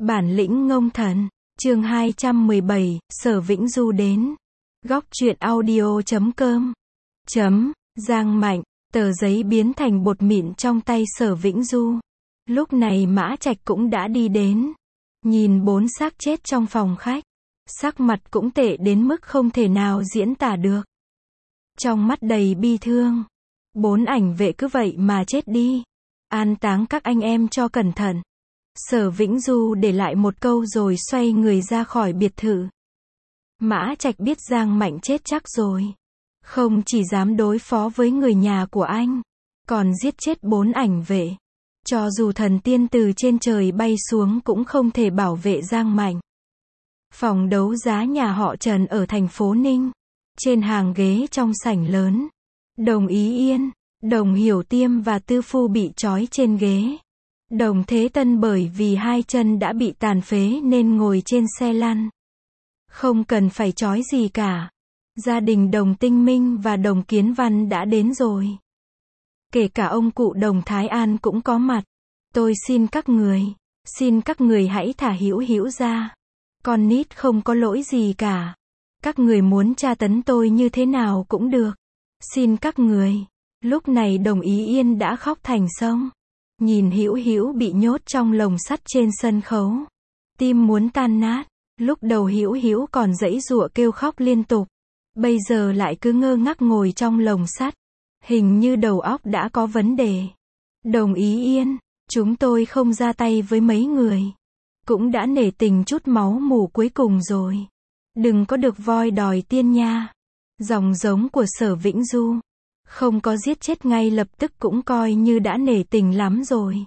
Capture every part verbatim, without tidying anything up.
Bản lĩnh ngông thần, chương hai trăm mười bảy, Sở Vĩnh Du đến. Góc truyện audio chấm com. Chấm, Giang Mạnh, tờ giấy biến thành bột mịn trong tay Sở Vĩnh Du. Lúc này Mã Trạch cũng đã đi đến. Nhìn bốn xác chết trong phòng khách. Sắc mặt cũng tệ đến mức không thể nào diễn tả được. Trong mắt đầy bi thương. Bốn ảnh vệ cứ vậy mà chết đi. An táng các anh em cho cẩn thận. Sở Vĩnh Du để lại một câu rồi xoay người ra khỏi biệt thự. Mã Trạch biết Giang Mạnh chết chắc rồi. Không chỉ dám đối phó với người nhà của anh, còn giết chết bốn ảnh vệ. Cho dù thần tiên từ trên trời bay xuống cũng không thể bảo vệ Giang Mạnh. Phòng đấu giá nhà họ Trần ở thành phố Ninh. Trên hàng ghế trong sảnh lớn. Đồng Ý Yên, Đồng Hiểu Tiêm và Tư Phu bị trói trên ghế. Đồng Thế Tân bởi vì hai chân đã bị tàn phế nên ngồi trên xe lăn. Không cần phải trói gì cả. Gia đình Đồng Tinh Minh và Đồng Kiến Văn đã đến rồi. Kể cả ông cụ Đồng Thái An cũng có mặt. Tôi xin các người, xin các người hãy thả Hữu Hữu ra. Con nít không có lỗi gì cả. Các người muốn tra tấn tôi như thế nào cũng được. Xin các người. Lúc này Đồng Ý Yên đã khóc thành sông. Nhìn Hữu Hữu bị nhốt trong lồng sắt trên sân khấu. Tim muốn tan nát. Lúc đầu Hữu Hữu còn giãy giụa kêu khóc liên tục. Bây giờ lại cứ ngơ ngác ngồi trong lồng sắt. Hình như đầu óc đã có vấn đề. Đồng Ý Yên, chúng tôi không ra tay với mấy người. Cũng đã nể tình chút máu mủ cuối cùng rồi. Đừng có được voi đòi tiên nha. Dòng giống của Sở Vĩnh Du. Không có giết chết ngay lập tức cũng coi như đã nể tình lắm rồi.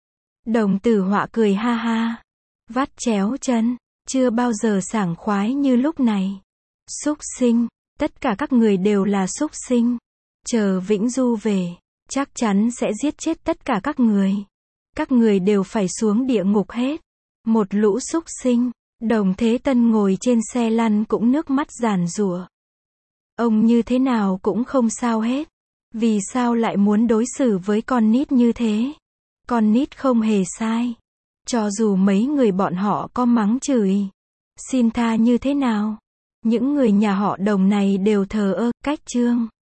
Đồng Tử Họa cười ha ha. Vắt chéo chân. Chưa bao giờ sảng khoái như lúc này. Súc sinh. Tất cả các người đều là súc sinh. Chờ Vĩnh Du về. Chắc chắn sẽ giết chết tất cả các người. Các người đều phải xuống địa ngục hết. Một lũ súc sinh. Đồng Thế Tân ngồi trên xe lăn cũng nước mắt giàn giụa. Ông như thế nào cũng không sao hết. Vì sao lại muốn đối xử với con nít như thế? Con nít không hề sai. Cho dù mấy người bọn họ có mắng chửi, xin tha như thế nào? Những người nhà họ Đồng này đều thờ ơ, cách trương.